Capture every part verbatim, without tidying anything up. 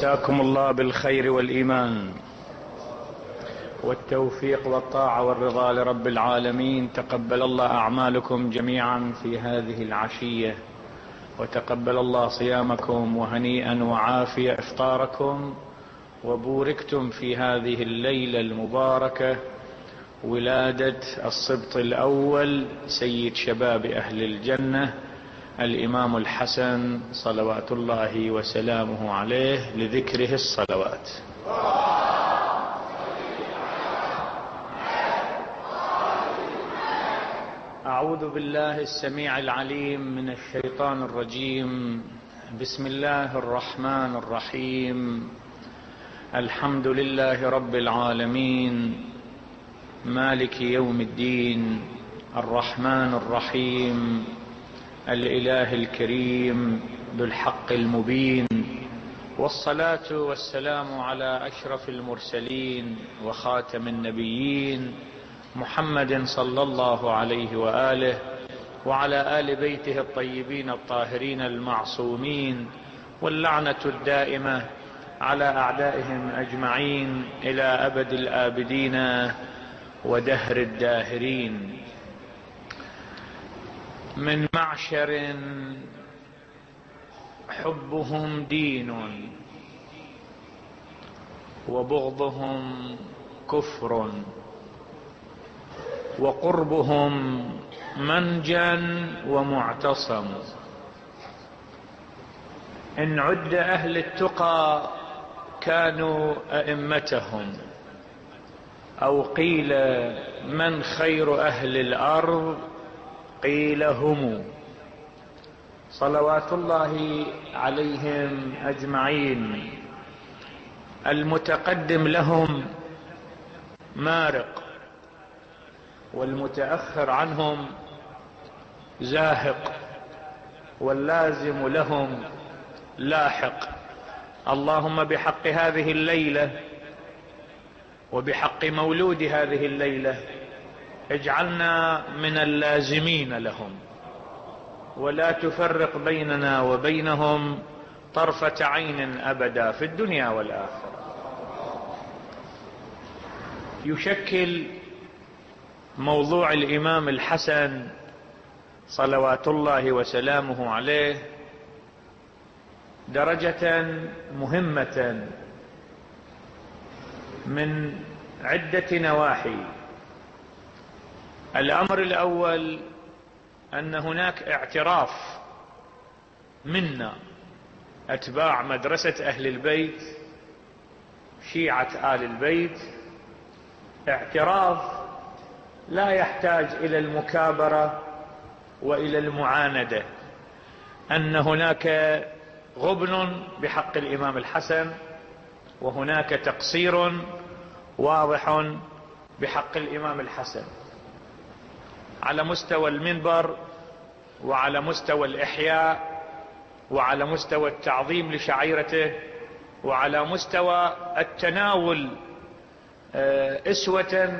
مساكم الله بالخير والإيمان والتوفيق والطاعة والرضا لرب العالمين. تقبل الله أعمالكم جميعا في هذه العشية، وتقبل الله صيامكم، وهنيئا وعافية إفطاركم، وبوركتم في هذه الليلة المباركة، ولادة السبط الأول سيد شباب أهل الجنة الإمام الحسن صلوات الله وسلامه عليه، لذكره الصلوات. أعوذ بالله السميع العليم من الشيطان الرجيم. بسم الله الرحمن الرحيم. الحمد لله رب العالمين، مالك يوم الدين، الرحمن الرحيم، الإله الكريم ذو الحق المبين، والصلاة والسلام على أشرف المرسلين وخاتم النبيين محمد صلى الله عليه وآله، وعلى آل بيته الطيبين الطاهرين المعصومين، واللعنة الدائمة على أعدائهم أجمعين إلى أبد الآبدين ودهر الداهرين. من معشر حبهم دين وبغضهم كفر، وقربهم منجا ومعتصم. إن عد أهل التقى كانوا أئمتهم، أو قيل من خير أهل الأرض قيل هم، صلوات الله عليهم أجمعين. المتقدم لهم مارق، والمتأخر عنهم زاهق، واللازم لهم لاحق. اللهم بحق هذه الليلة وبحق مولود هذه الليلة اجعلنا من اللازمين لهم، ولا تفرق بيننا وبينهم طرفة عين أبدا في الدنيا والآخرة. يشكل موضوع الإمام الحسن صلوات الله وسلامه عليه درجة مهمة من عدة نواحي. الأمر الأول أن هناك اعتراف منا أتباع مدرسة أهل البيت، شيعة آل البيت، اعتراف لا يحتاج إلى المكابرة وإلى المعاندة، أن هناك غبن بحق الإمام الحسن، وهناك تقصير واضح بحق الإمام الحسن على مستوى المنبر، وعلى مستوى الإحياء، وعلى مستوى التعظيم لشعيرته، وعلى مستوى التناول أسوة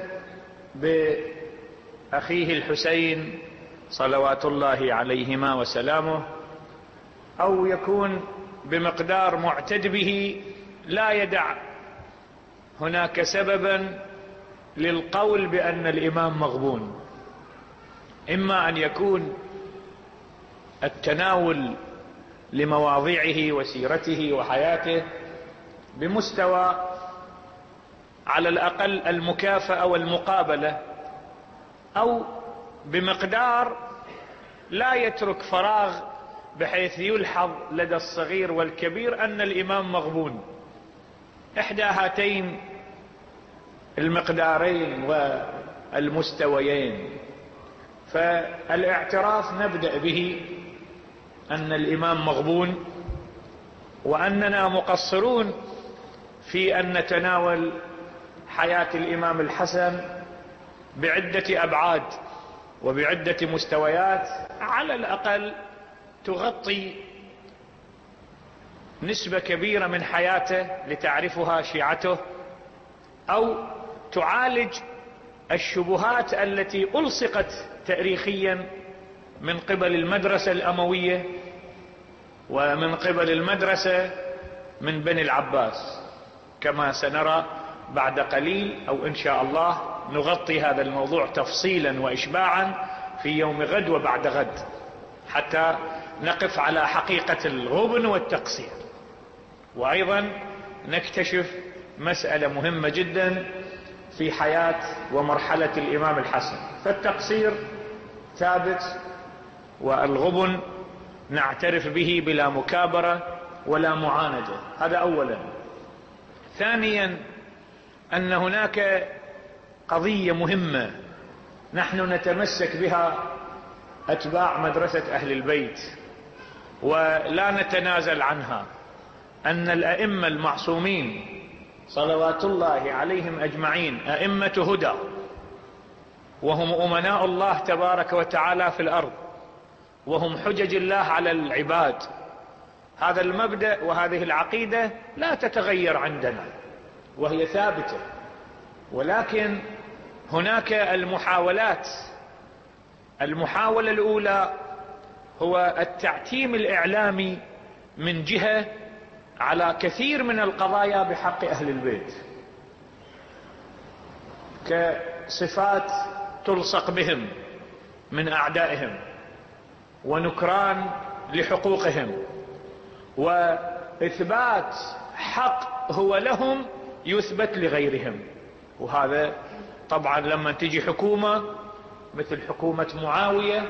بأخيه الحسين صلوات الله عليهما وسلامه، أو يكون بمقدار معتد به لا يدع هناك سببا للقول بأن الإمام مغبون. إما أن يكون التناول لمواضيعه وسيرته وحياته بمستوى على الأقل المكافأة والمقابلة، أو بمقدار لا يترك فراغ بحيث يلحظ لدى الصغير والكبير أن الإمام مغبون. إحدى هاتين المقدارين والمستويين. فالاعتراف نبدأ به أن الإمام مغبون، وأننا مقصرون في أن نتناول حياة الإمام الحسن بعدة أبعاد وبعدة مستويات على الأقل تغطي نسبة كبيرة من حياته لتعرفها شيعته، أو تعالج الشبهات التي ألصقت تاريخيا من قبل المدرسة الأموية ومن قبل المدرسة من بني العباس، كما سنرى بعد قليل، أو إن شاء الله نغطي هذا الموضوع تفصيلا وإشباعا في يوم غد وبعد غد، حتى نقف على حقيقة الغبن والتقصير. وأيضا نكتشف مسألة مهمة جدا في حياة ومرحلة الإمام الحسن. فالتقصير ثابت، والغبن نعترف به بلا مكابرة ولا معاندة، هذا أولا. ثانيا أن هناك قضية مهمة نحن نتمسك بها أتباع مدرسة أهل البيت ولا نتنازل عنها، أن الأئمة المعصومين صلوات الله عليهم أجمعين أئمة هدى، وهم أمناء الله تبارك وتعالى في الأرض، وهم حجج الله على العباد. هذا المبدأ وهذه العقيدة لا تتغير عندنا وهي ثابتة، ولكن هناك المحاولات. المحاولة الأولى هو التعتيم الإعلامي من جهة على كثير من القضايا بحق أهل البيت، كصفات تلصق بهم من أعدائهم، ونكران لحقوقهم، وإثبات حق هو لهم يثبت لغيرهم. وهذا طبعا لما تجي حكومة مثل حكومة معاوية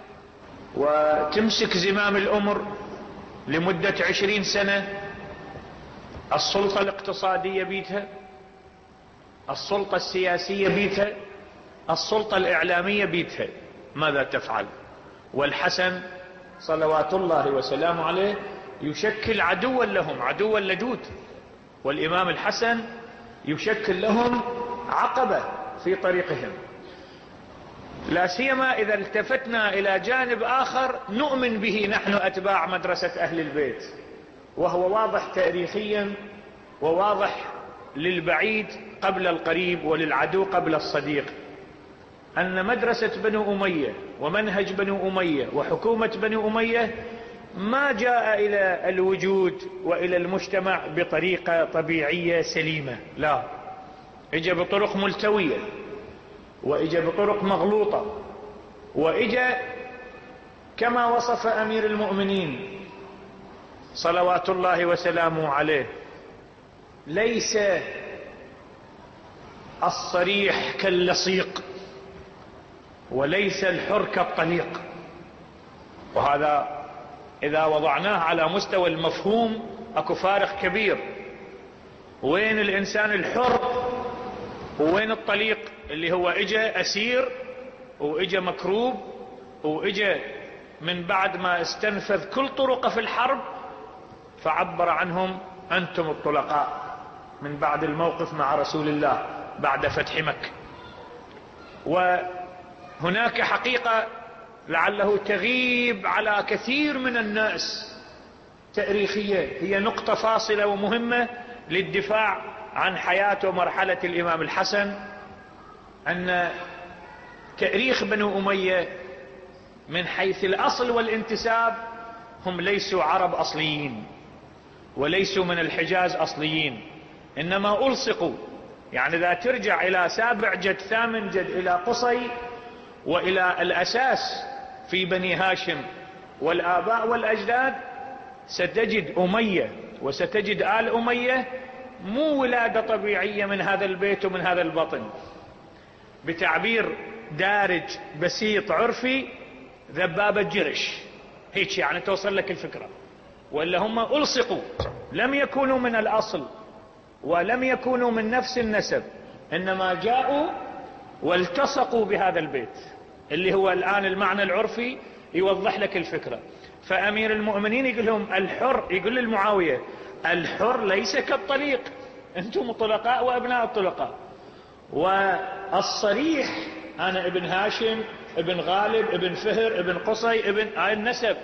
وتمسك زمام الأمر لمدة عشرين سنة، السلطة الاقتصادية بيتها، السلطة السياسية بيتها، السلطة الإعلامية بيتها، ماذا تفعل؟ والحسن صلوات الله وسلامه عليه يشكل عدوا لهم، عدوا لدود، والإمام الحسن يشكل لهم عقبة في طريقهم، لا سيما إذا التفتنا إلى جانب آخر نؤمن به نحن أتباع مدرسة أهل البيت، وهو واضح تاريخيا وواضح للبعيد قبل القريب وللعدو قبل الصديق، أن مدرسة بنو أمية ومنهج بنو أمية وحكومة بنو أمية ما جاء إلى الوجود وإلى المجتمع بطريقة طبيعية سليمة، لا، إجا بطرق ملتوية، وإجا بطرق مغلوطة، وإجا كما وصف أمير المؤمنين صلوات الله وسلامه عليه، ليس الصريح كاللصيق وليس الحر كالطليق. وهذا إذا وضعناه على مستوى المفهوم أكو فارق كبير. وين الإنسان الحر ووين الطليق اللي هو إجا أسير وإجا مكروب وإجا من بعد ما استنفذ كل طرقه في الحرب، فعبر عنهم أنتم الطلقاء من بعد الموقف مع رسول الله بعد فتح مكة. وهناك حقيقة لعله تغيب على كثير من الناس تاريخية، هي نقطة فاصلة ومهمة للدفاع عن حياة ومرحلة الإمام الحسن، أن تاريخ بنو أمية من حيث الأصل والانتساب هم ليسوا عرب أصليين وليسوا من الحجاز أصليين، إنما ألصقوا. يعني إذا ترجع إلى سابع جد ثامن جد إلى قصي وإلى الأساس في بني هاشم والآباء والأجداد، ستجد أمية وستجد آل أمية مو ولادة طبيعية من هذا البيت ومن هذا البطن، بتعبير دارج بسيط عرفي، ذبابة جرش، هيك يعني توصل لك الفكرة. وإلا هم ألصقوا، لم يكونوا من الأصل ولم يكونوا من نفس النسب، إنما جاءوا والتصقوا بهذا البيت، اللي هو الآن المعنى العرفي يوضح لك الفكرة. فأمير المؤمنين يقول لهم الحر، يقول للمعاوية الحر ليس كالطليق، أنتم طلقاء وأبناء الطلقاء. والصريح أنا ابن هاشم ابن غالب ابن فهر ابن قصي ابن آل النسب،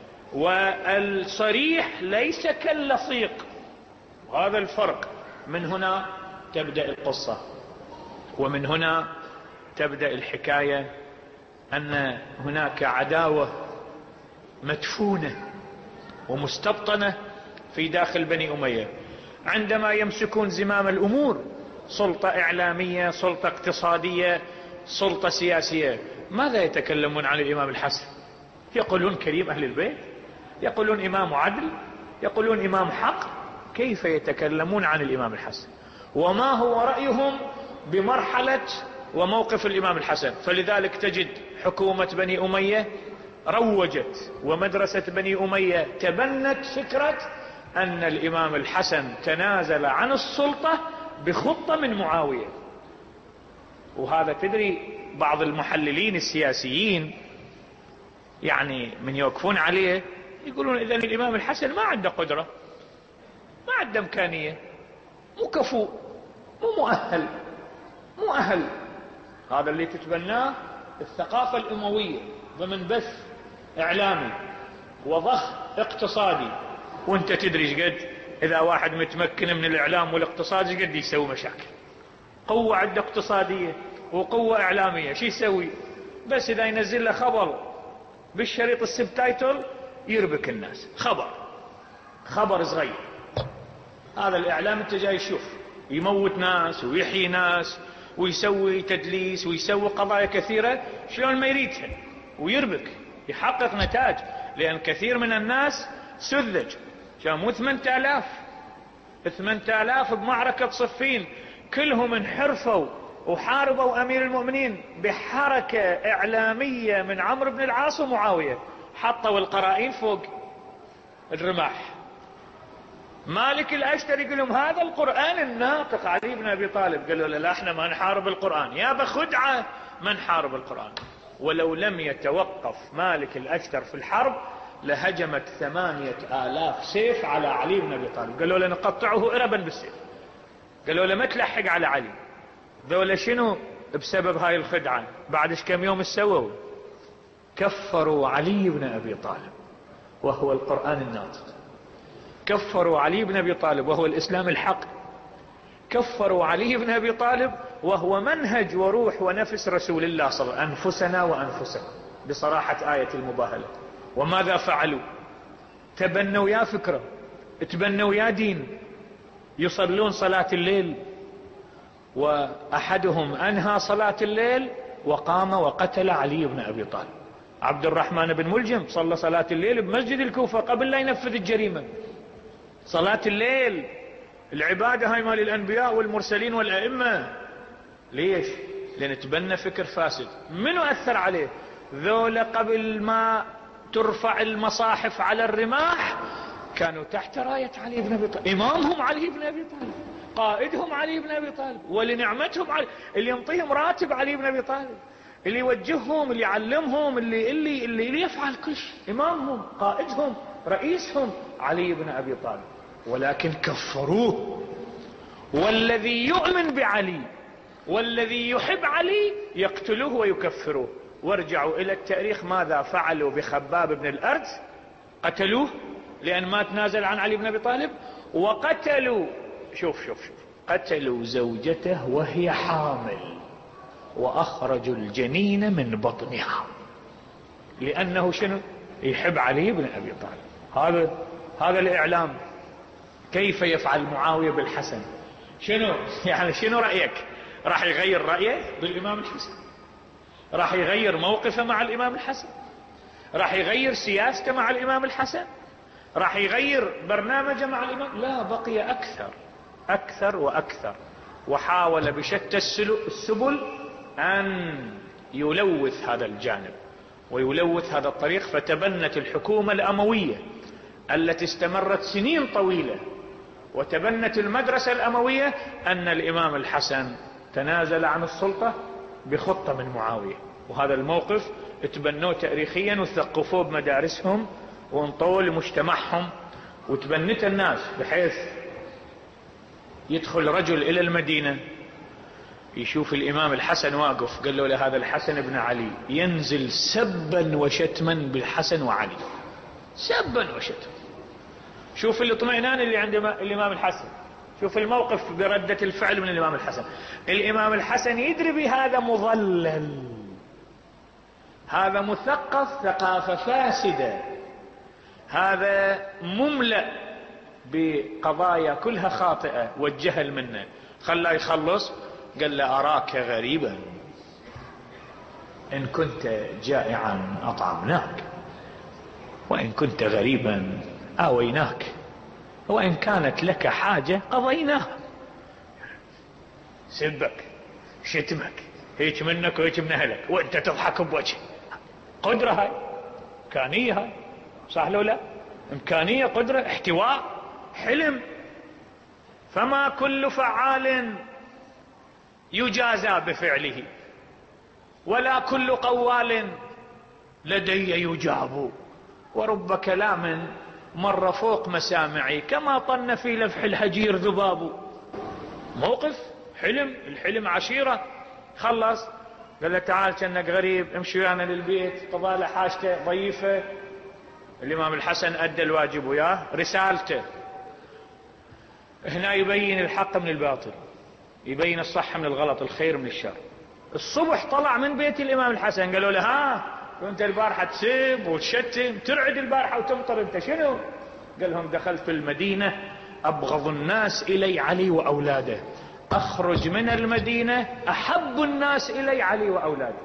والصريح ليس كاللصيق، وهذا الفرق. من هنا تبدأ القصة، ومن هنا تبدأ الحكاية، أن هناك عداوة مدفونة ومستبطنة في داخل بني أمية عندما يمسكون زمام الأمور، سلطة إعلامية، سلطة اقتصادية، سلطة سياسية، ماذا يتكلمون عن الإمام الحسن؟ يقولون كريم أهل البيت، يقولون إمام عدل، يقولون إمام حق. كيف يتكلمون عن الإمام الحسن؟ وما هو رأيهم بمرحلة وموقف الإمام الحسن؟ فلذلك تجد حكومة بني أمية روجت، ومدرسة بني أمية تبنت فكرة أن الإمام الحسن تنازل عن السلطة بخطة من معاوية. وهذا تدري بعض المحللين السياسيين يعني من يوقفون عليه يقولون إذن الإمام الحسن ما عنده قدرة، ما عنده إمكانية، مو كفو، مو مؤهل، مو أهل. هذا اللي تتبناه الثقافة الأموية ضمن بث إعلامي وضخ اقتصادي. وانت تدري شقد إذا واحد متمكن من الإعلام والاقتصاد شقد يسوي مشاكل. قوة عنده اقتصادية وقوة إعلامية، شو يسوي؟ بس إذا ينزل له خبر بالشريط السبتايتل يربك الناس، خبر خبر صغير. هذا الإعلام انت جاي تشوف يموت ناس ويحيي ناس ويسوي تدليس ويسوي قضايا كثيرة شلون ما يريدها ويربك، يحقق نتاج. لأن كثير من الناس سذج، كانوا ثمانية آلاف ثمانية آلاف بمعركة صفين كلهم انحرفوا وحاربوا أمير المؤمنين بحركة إعلامية من عمرو بن العاص ومعاوية، حطوا القرائن فوق الرماح. مالك الأشتر يقول لهم هذا القرآن الناطق علي بن أبي طالب، قالوا له لا احنا ما نحارب القرآن، يا بخدعة ما نحارب القرآن. ولو لم يتوقف مالك الأشتر في الحرب لهجمت ثمانية آلاف سيف على علي بن أبي طالب، قالوا له نقطعه إربا بالسيف، قالوا له ما تلحق على علي. ذولا شنو بسبب هاي الخدعة بعد ايش كم يوم سووا؟ كفروا علي بن أبي طالب وهو القرآن الناطق، كفروا علي بن أبي طالب وهو الإسلام الحق، كفروا علي بن أبي طالب وهو منهج وروح ونفس رسول الله صلى الله عليه وسلم، أنفسنا وأنفسكم بصراحة آية المباهلة. وماذا فعلوا؟ تبنوا يا فكرة، تبنوا يا دين، يصلون صلاة الليل، وأحدهم أنهى صلاة الليل وقام وقتل علي بن أبي طالب. عبد الرحمن بن ملجم صلى صلاة الليل بمسجد الكوفة قبل لا ينفذ الجريمة. صلاة الليل العبادة هاي مال الأنبياء والمرسلين والأئمة. ليش؟ لأن تبنى فكر فاسد. منو أثر عليه؟ ذولا قبل ما ترفع المصاحف على الرماح كانوا تحت راية علي بن أبي طالب، إمامهم علي بن أبي طالب، قائدهم علي بن أبي طالب، ولنعمتهم علي، اللي ينطيهم راتب علي بن أبي طالب، اللي يوجههم، اللي يعلمهم، اللي اللي اللي, اللي يفعل كل شيء، إمامهم، قائدهم، رئيسهم علي بن أبي طالب. ولكن كفروه. والذي يؤمن بعلي والذي يحب علي يقتلوه ويكفروه. وارجعوا إلى التاريخ ماذا فعلوا بخباب بن الأرت؟ قتلوه لأن ما تنازل عن علي بن أبي طالب، وقتلوا شوف شوف شوف قتلوا زوجته وهي حامل وأخرجوا الجنين من بطنها، لأنه شنو؟ يحب علي بن أبي طالب. هذا هذا الإعلام. كيف يفعل معاوية بالحسن؟ شنو يعني شنو رأيك؟ راح يغير رأيه بالإمام الحسن؟ راح يغير موقفه مع الإمام الحسن؟ راح يغير سياسته مع الإمام الحسن؟ راح يغير برنامجه مع الإمام؟ لا، بقي أكثر أكثر وأكثر، وحاول بشتى السبل أن يلوث هذا الجانب ويلوث هذا الطريق. فتبنت الحكومة الأموية التي استمرت سنين طويلة، وتبنت المدرسة الأموية أن الإمام الحسن تنازل عن السلطة بخطة من معاوية. وهذا الموقف تبنوه تاريخيا وثقفوه بمدارسهم وانطوه لمجتمعهم، وتبنت الناس بحيث يدخل رجل إلى المدينة يشوف الإمام الحسن واقف، قال له لهذا الحسن بن علي، ينزل سبا وشتما بالحسن وعلي، سبا وشتما. شوف الاطمئنان اللي عند الإمام الحسن، شوف الموقف بردة الفعل من الإمام الحسن. الإمام الحسن يدري بهذا مضلل، هذا مثقف ثقافة فاسدة، هذا مملأ بقضايا كلها خاطئة والجهل منه، خلاه يخلص. قال له أراك غريبا، إن كنت جائعا أطعمناك، وإن كنت غريبا آويناك، وإن كانت لك حاجة قضيناها. سبك، شتمك، هيك منك وهيك من أهلك، وأنت تضحك بوجه. قدرة هاي، إمكانية هاي، صح لو لا؟ إمكانية، قدرة، احتواء، حلم. فما كل فعال يجازى بفعله، ولا كل قوال لدي يجاب، ورب كلام مر فوق مسامعي كما طن في لفح الهجير ذباب. موقف حلم، الحلم عشيرة. خلص قال له تعال كأنك غريب، امشي ويانا للبيت، قضى له حاجته ضيفه. الإمام الحسن أدى الواجب وياه، رسالته هنا يبين الحق من الباطل، يبين الصح من الغلط، الخير من الشر. الصبح طلع من بيت الإمام الحسن، قالوا له ها كنت البارحة تسب وتشتم، ترعد البارحة وتمطر، انت شنو؟ قال لهم دخلت المدينة أبغض الناس إلي علي وأولاده، أخرج من المدينة أحب الناس إلي علي وأولاده.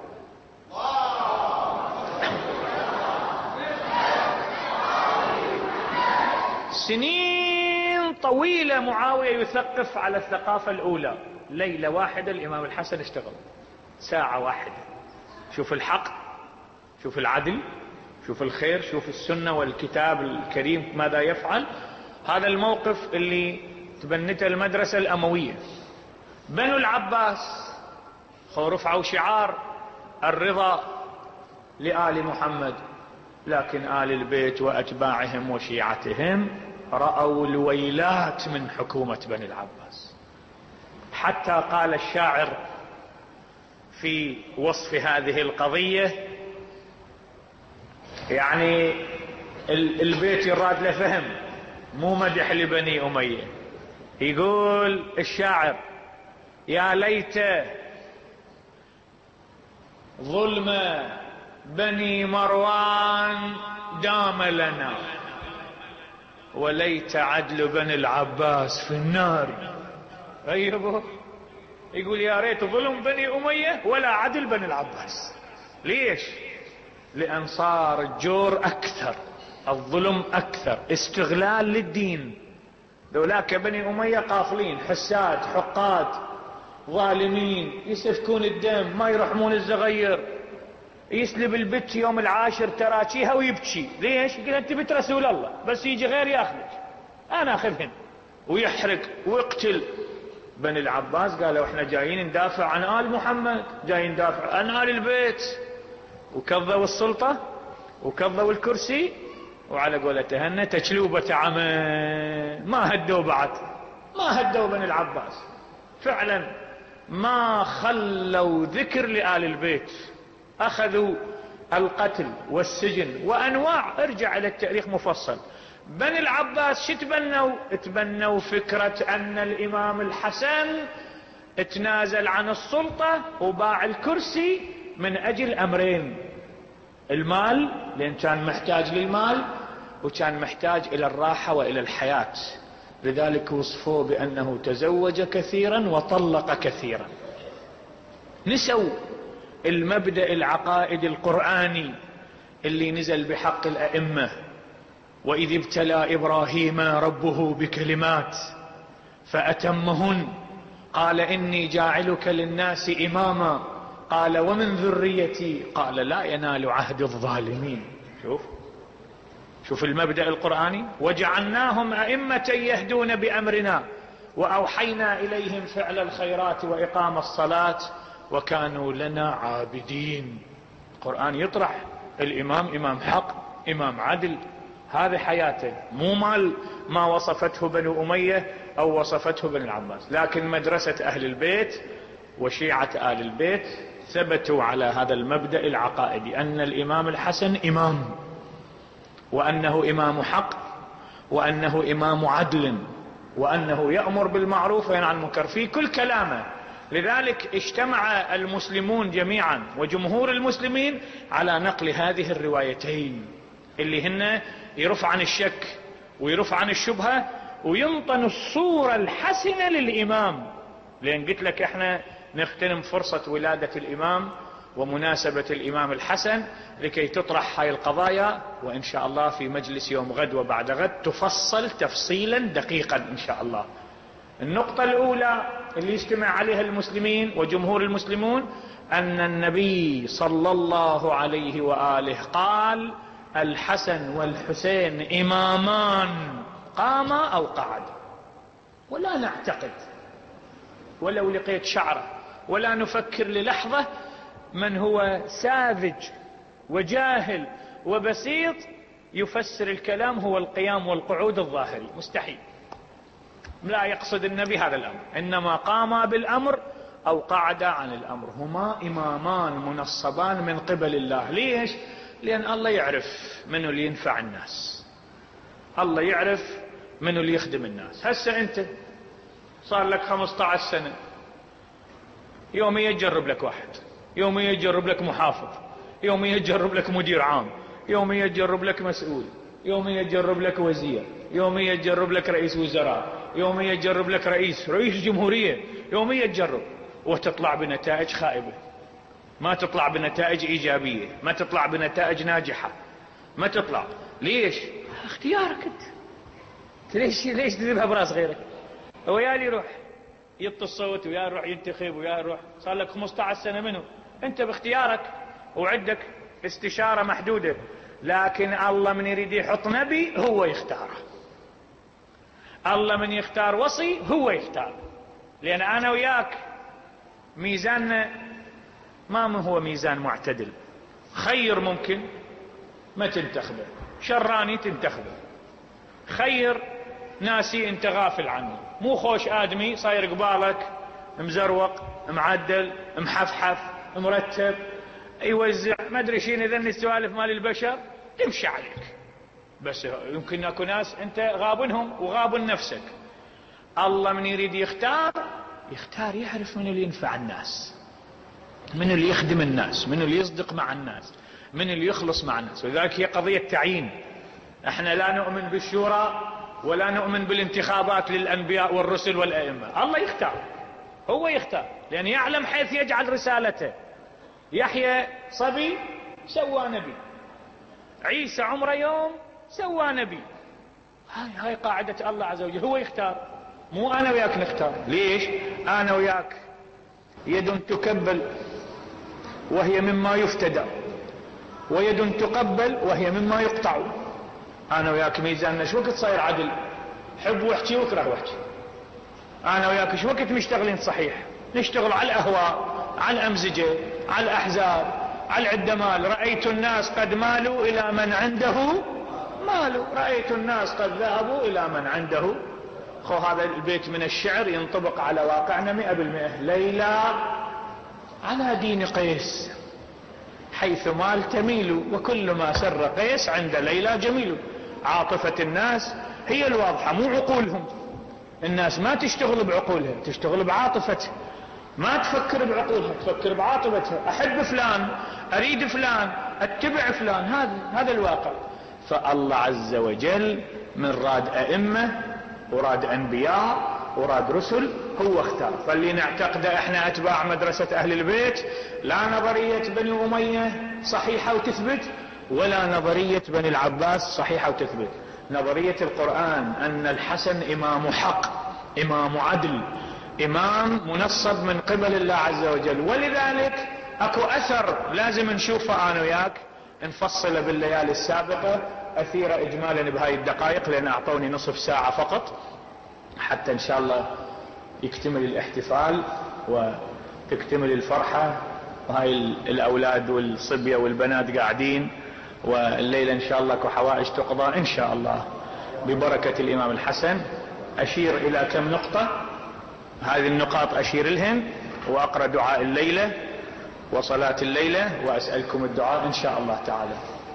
سنين طويلة معاوية يثقف على الثقافة الأولى، ليلة واحدة الإمام الحسن اشتغل، ساعة واحدة. شوف الحق، شوف العدل، شوف الخير، شوف السنة والكتاب الكريم ماذا يفعل. هذا الموقف اللي تبنته المدرسة الأموية. بنو العباس رفعوا شعار الرضا لآل محمد، لكن آل البيت وأتباعهم وشيعتهم رأوا الويلات من حكومة بني العباس. حتى قال الشاعر في وصف هذه القضية، يعني البيت يراد له فهم، مو مدح لبني أمية. يقول الشاعر يا ليت ظلم بني مروان دام لنا، وليت عدل بني العباس في النار. أيوه، يقول يا ريت ظلم بني أمية ولا عدل بني العباس. ليش؟ لأن صار الجور أكثر، الظلم أكثر، استغلال للدين. ذولاك بني أمية قافلين، حساد، حقاد، ظالمين، يسفكون الدم، ما يرحمون الزغير، يسلب البت يوم العاشر تراكيها ويبكي. ليش؟ يقول انت بنت رسول الله، بس يجي غير ياخذك، انا اخذهن، ويحرق ويقتل. بني العباس قالوا احنا جايين ندافع عن آل محمد، جايين ندافع عن آل البيت، وكذبوا السلطة وكذبوا الكرسي، وعلى قولتهن تجلوبة عمى، ما هدوا بعد، ما هدوا بني العباس فعلا، ما خلوا ذكر لآل البيت، أخذوا القتل والسجن وأنواع. ارجع إلى التاريخ مفصل. بني العباس شو تبنوا؟ تبنوا فكرة أن الإمام الحسن اتنازل عن السلطة وباع الكرسي من أجل أمرين: المال، لأن كان محتاج للمال، وكان محتاج إلى الراحة وإلى الحياة. لذلك وصفوه بأنه تزوج كثيرا وطلق كثيرا. نسوا المبدأ العقائدي القرآني اللي نزل بحق الأئمة: وإذ ابتلى إبراهيم ربه بكلمات فأتمهن قال إني جاعلك للناس إماما قال ومن ذريتي قال لا ينال عهد الظالمين. شوف شوف المبدأ القرآني: وجعلناهم أئمة يهدون بأمرنا وأوحينا إليهم فعل الخيرات وإقام الصلاة وكانوا لنا عابدين. القرآن يطرح الإمام إمام حق، إمام عدل، هذه حياته، مو مال ما وصفته بنو أمية أو وصفته بني العباس. لكن مدرسة أهل البيت وشيعة آل البيت ثبتوا على هذا المبدأ العقائدي، أن الإمام الحسن إمام، وأنه إمام حق، وأنه إمام عدل، وأنه يأمر بالمعروف وينهى عن المنكر في كل كلامه. لذلك اجتمع المسلمون جميعا وجمهور المسلمين على نقل هذه الروايتين اللي هن يرفع عن الشك ويرفع عن الشبهة وينطن الصورة الحسنة للإمام. لأن قلت لك احنا نغتنم فرصة ولادة الإمام ومناسبة الإمام الحسن لكي تطرح هاي القضايا، وإن شاء الله في مجلس يوم غد وبعد غد تفصل تفصيلا دقيقا إن شاء الله. النقطة الأولى اللي يجتمع عليها المسلمين وجمهور المسلمون أن النبي صلى الله عليه وآله قال: الحسن والحسين إمامان قاما أو قعدا. ولا نعتقد ولو لقيت شعره ولا نفكر للحظة من هو ساذج وجاهل وبسيط يفسر الكلام هو القيام والقعود الظاهري. مستحيل. لا يقصد النبي هذا الأمر، إنما قام بالأمر أو قعد عن الأمر. هما إمامان منصبان من قبل الله. ليش؟ لأن الله يعرف منه اللي ينفع الناس، الله يعرف منه اللي يخدم الناس. هسه أنت صار لك خمسة عشر سنة، يوميا يجرب لك واحد، يوميا يجرب لك محافظ، يوميا يجرب لك مدير عام، يوميا يجرب لك مسؤول، يوميا يجرب لك وزير، يوميا يجرب لك رئيس وزراء، يوميا يجرب لك رئيس رئيس جمهورية، يوميا تجرب وتطلع بنتائج خائبة، ما تطلع بنتائج إيجابية، ما تطلع بنتائج ناجحة، ما تطلع. ليش؟ اختيارك انت. ليش ليش تذبها براس غيرك؟ هو يا يروح يطي الصوت ويا يروح ينتخب ويا يروح، صار لك خمسة عشر سنة منه، انت باختيارك وعندك استشارة محدودة. لكن الله من يريد يحط نبي هو يختاره، الله من يختار وصي هو يختار. لأن أنا وياك ميزاننا ما هو ميزان معتدل. خير ممكن ما تنتخبه، شراني تنتخبه. خير ناسي انت غافل عنه، مو خوش آدمي صاير قبالك مزروق معدل محفحف مرتب يوزع ما ادري شين اذن السوالف مال البشر تمشي عليك. بس يمكن اكو ناس انت غابنهم وغابن نفسك. الله من يريد يختار يختار يعرف من اللي ينفع الناس، من اللي يخدم الناس، من اللي يصدق مع الناس، من اللي يخلص مع الناس. ولذلك هي قضية تعيين. احنا لا نؤمن بالشورى ولا نؤمن بالانتخابات للأنبياء والرسل والأئمة. الله يختار، هو يختار، لأن يعلم حيث يجعل رسالته. يحيى صبي سوى نبي، عيسى عمره يوم سوى نبي. هاي هاي قاعدة الله عز وجل، هو يختار، مو أنا وياك نختار. ليش؟ أنا وياك يد تكبل وهي مما يفتدى، ويد تقبل وهي مما يقطع. أنا وياك ميزاننا شو وقت صاير عدل؟ حب واحكي واكره واحكي. أنا وياك شو وقت مشتغلين صحيح؟ نشتغل على الأهواء، على الأمزجة، على الأحزاب، على العدمال. رأيت الناس قد مالوا إلى من عنده مالوا، رأيت الناس قد ذهبوا إلى من عنده. خو هذا البيت من الشعر ينطبق على واقعنا مئة بالمئة. ليلى على دين قيس حيث مال تميل، وكل ما سر قيس عند ليلى جميل. عاطفة الناس هي الواضحة مو عقولهم. الناس ما تشتغل بعقولها، تشتغل بعاطفتها، ما تفكر بعقولها، تفكر بعاطفتها. أحب فلان، أريد فلان، أتبع فلان. هذا هذا الواقع. فالله عز وجل من راد أئمة وراد أنبياء وراد رسل هو اختار. فاللي نعتقده احنا أتباع مدرسة أهل البيت، لا نظرية بني أمية صحيحة وتثبت، ولا نظرية بني العباس صحيحة وتثبت. نظرية القرآن أن الحسن إمام حق، إمام عدل، إمام منصب من قبل الله عز وجل. ولذلك أكو أثر لازم نشوفه أنا وياك، نفصل بالليالي السابقة، أثير إجمالا بهاي الدقائق لأن أعطوني نصف ساعة فقط حتى إن شاء الله يكتمل الاحتفال وتكتمل الفرحة. وهاي الأولاد والصبية والبنات قاعدين، والليلة إن شاء الله كحوائج تقضى إن شاء الله ببركة الإمام الحسن. أشير إلى كم نقطة، هذه النقاط أشير لهن وأقرأ دعاء الليلة وصلاة الليلة وأسألكم الدعاء إن شاء الله تعالى.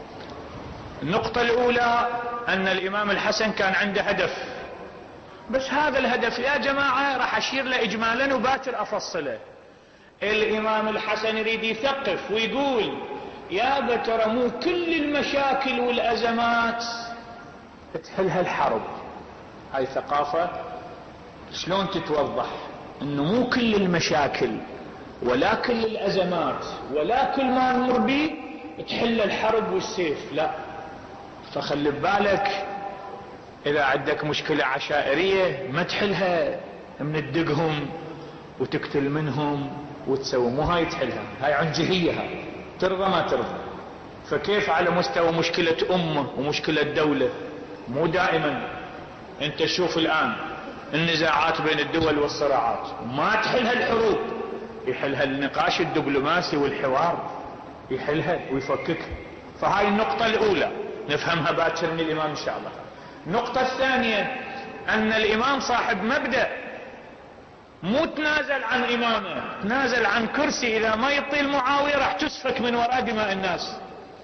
النقطة الأولى أن الإمام الحسن كان عنده هدف، بس هذا الهدف يا جماعة راح أشير له إجمالا وباكر أفصله. الإمام الحسن يريد يثقف ويقول يا ترى مو كل المشاكل والأزمات تحلها الحرب. هاي ثقافة شلون تتوضح؟ انه مو كل المشاكل ولا كل الازمات ولا كل ما نمر به تحل الحرب والسيف، لا. فخلي ببالك اذا عندك مشكلة عشائرية ما تحلها من تدقهم وتقتل منهم وتسوي، مو هاي تحلها، هاي عنجهية، هاي ترضى ما ترضى. فكيف على مستوى مشكلة امة ومشكلة دولة؟ مو دائما. انت شوف الان النزاعات بين الدول والصراعات ما تحلها الحروب، يحلها النقاش الدبلوماسي والحوار، يحلها ويفككها. فهاي النقطة الاولى نفهمها باكر من الامام ان شاء الله. النقطة الثانية ان الامام صاحب مبدأ، مو تنازل عن امامه، تنازل عن كرسي. اذا ما يطيل معاوية راح تسفك من وراء دماء الناس،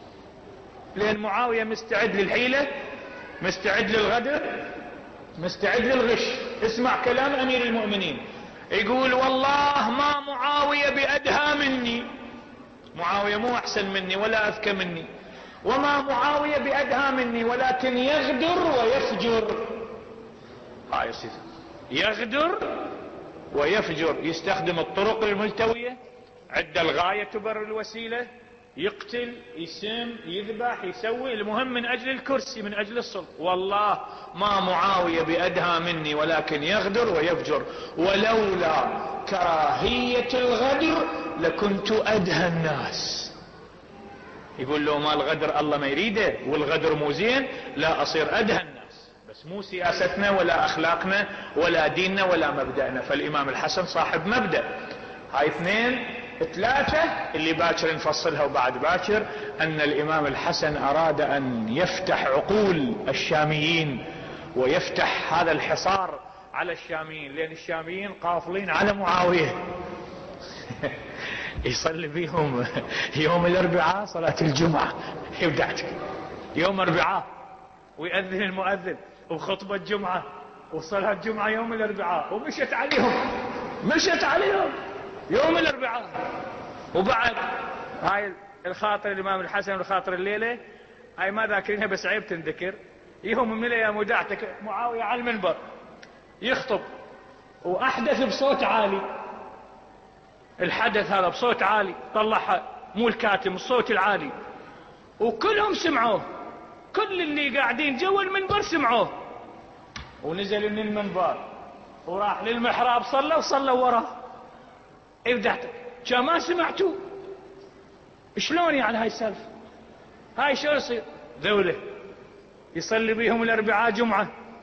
لان معاوية مستعد للحيلة، مستعد للغدر، مستعد للغش. اسمع كلام امير المؤمنين، يقول والله ما معاوية بأدهى مني، معاوية مو احسن مني ولا اذكى مني، وما معاوية بأدهى مني، ولكن يغدر ويفجر. هاي صفة، يغدر ويفجر، يستخدم الطرق الملتوية، عند الغاية تبرر الوسيلة، يقتل، يسم، يذبح، يسوي، المهم من اجل الكرسي، من اجل السلطة. والله ما معاوية بأدهى مني ولكن يغدر ويفجر، ولولا كراهية الغدر لكنت أدهى الناس. يقول له ما الغدر الله ما يريده والغدر مو زين، لا أصير أدهى الناس، بس مو سياستنا ولا أخلاقنا ولا ديننا ولا مبدأنا. فالإمام الحسن صاحب مبدأ. هاي اثنين. ثلاثة اللي باكر نفصلها وبعد باكر، أن الإمام الحسن أراد أن يفتح عقول الشاميين ويفتح هذا الحصار على الشاميين، لأن الشاميين قافلين على معاوية. يصلي بيهم يوم الأربعاء صلاة الجمعة، يبدعتك يوم أربعاء ويأذن المؤذن وخطبة جمعة وصلاة جمعة يوم الأربعاء، ومشت عليهم مشت عليهم يوم الأربعاء. وبعد هاي الخاطر الإمام الحسن والخاطر الليلة هاي ما ذاكرينها بس عيب تنذكر. يوم من يا مدعتك معاوية على المنبر يخطب وأحدث بصوت عالي، الحدث هذا بصوت عالي طلعها مو الكاتم، الصوت العالي، وكلهم سمعوه، كل اللي قاعدين جوا المنبر سمعوه. ونزل من المنبر وراح للمحراب صلى وصلى وراه. ابدعتك كان ما سمعتوا؟ شلون يعني هاي السالفة؟ هاي شو يصير؟ ذولة يصلي بيهم الأربعاء جمعة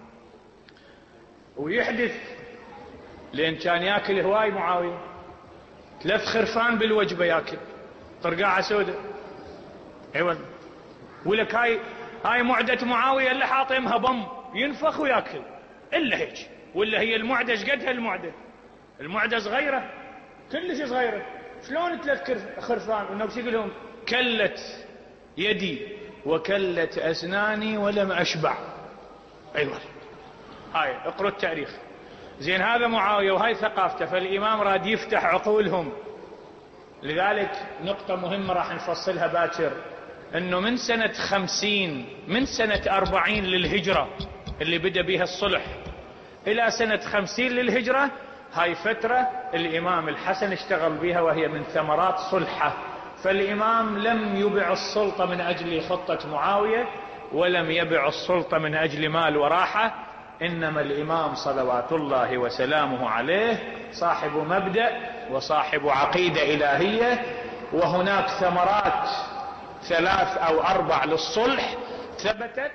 ويحدث، لأن كان ياكل هواي معاوية، ثلاث خرفان بالوجبة ياكل، طرقاعة سودة. ايوه، ولك هاي هاي معدة معاوية اللي حاطمها بم ينفخ وياكل الا هيك، ولا هي المعدة ايش قدها؟ المعدة المعدة صغيرة كلش صغيرة، شلون ثلاث خرفان؟ والنبي يقول لهم كلت يدي وكلت اسناني ولم اشبع. ايوه هاي اقروا التاريخ. زين هذا معاوية وهاي ثقافته، فالامام راد يفتح عقولهم. لذلك نقطة مهمة راح نفصلها باكر، انه من سنة خمسين من سنة اربعين للهجرة اللي بدأ بها الصلح الى سنة خمسين للهجرة، هاي فترة الامام الحسن اشتغل بها، وهي من ثمرات صلحه. فالامام لم يبع السلطة من اجل خطة معاوية، ولم يبع السلطة من اجل مال وراحة، انما الامام صلوات الله وسلامه عليه صاحب مبدأ وصاحب عقيدة الهية. وهناك ثمرات ثلاث او اربع للصلح ثبتت،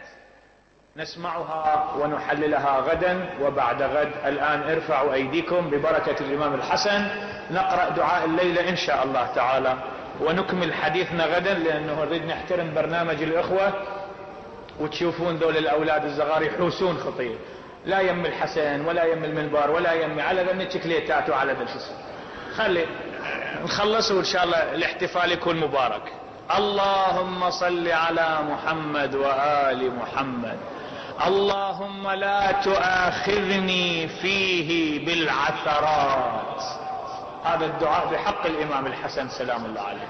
نسمعها ونحللها غدا وبعد غد. الان ارفعوا ايديكم ببركة الامام الحسن، نقرأ دعاء الليلة ان شاء الله تعالى، ونكمل حديثنا غدا، لانه نريد نحترم برنامج الاخوة، وتشوفون ذول الاولاد الصغار يحوسون خطير، لا يم الحسن ولا يم المنبر ولا يم على ذن الشكليتات وعلى ذن الشيء. خلي نخلص وان شاء الله الاحتفال يكون مبارك. اللهم صل على محمد وآل محمد. اللهم لا تؤاخذني فيه بالعثرات. هذا الدعاء بحق الامام الحسن سلام الله عليه.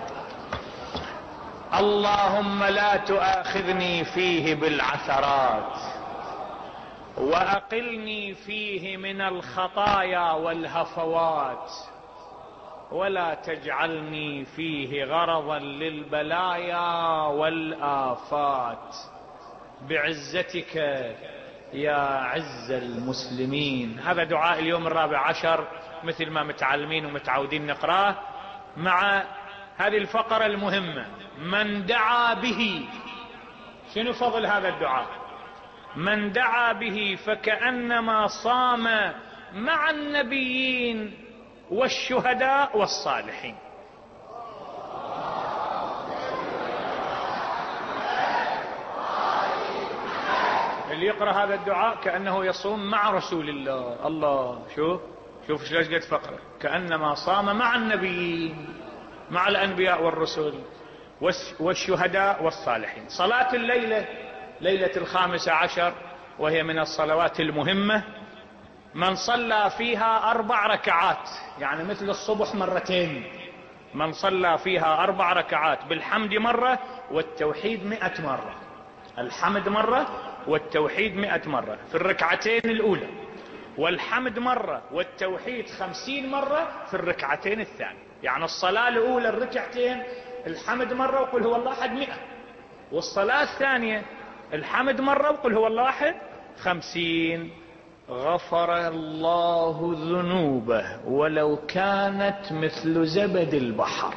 اللهم لا تؤاخذني فيه بالعثرات، وأقلني فيه من الخطايا والهفوات، ولا تجعلني فيه غرضا للبلايا والآفات، بعزتك يا عز المسلمين. هذا دعاء اليوم الرابع عشر مثل ما متعلمين ومتعودين نقراه، مع هذه الفقرة المهمة: من دعا به. شنو فضل هذا الدعاء؟ من دعا به فكأنما صام مع النبيين والشهداء والصالحين. اللي يقرأ هذا الدعاء كأنه يصوم مع رسول الله. الله، شوف شوف شلون قد فقرة، كأنما صام مع النبيين، مع الأنبياء والرسل والشهداء والصالحين. صلاة الليلة، ليلة الخامسة عشر، وهي من الصلوات المهمة، من صلى فيها أربع ركعات، يعني مثل الصبح مرتين، من صلى فيها أربع ركعات بالحمد مرة والتوحيد مئة مرة. الحمد مرة والتوحيد مئة مرة في الركعتين الأولى، والحمد مرة والتوحيد خمسين مرة في الركعتين الثانية. يعني الصلاة الأولى الركعتين الحمد مرة وقل هو الله أحد مئة، والصلاة الثانية الحمد مرة وقل هو الله أحد خمسين. غفر الله ذنوبه ولو كانت مثل زبد البحر.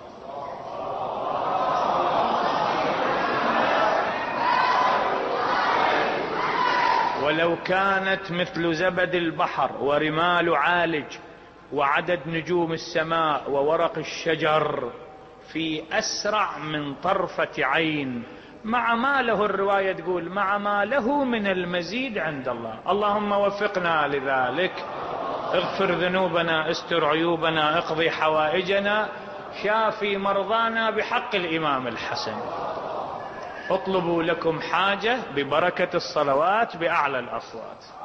ولو كانت مثل زبد البحر ورمال عالج وعدد نجوم السماء وورق الشجر في أسرع من طرفة عين، مع ما له، الرواية تقول مع ما له من المزيد عند الله. اللهم وفقنا لذلك. اغفر ذنوبنا، استر عيوبنا، اقضي حوائجنا، شافي مرضانا بحق الإمام الحسن. اطلبوا لكم حاجة ببركة الصلوات بأعلى الأصوات.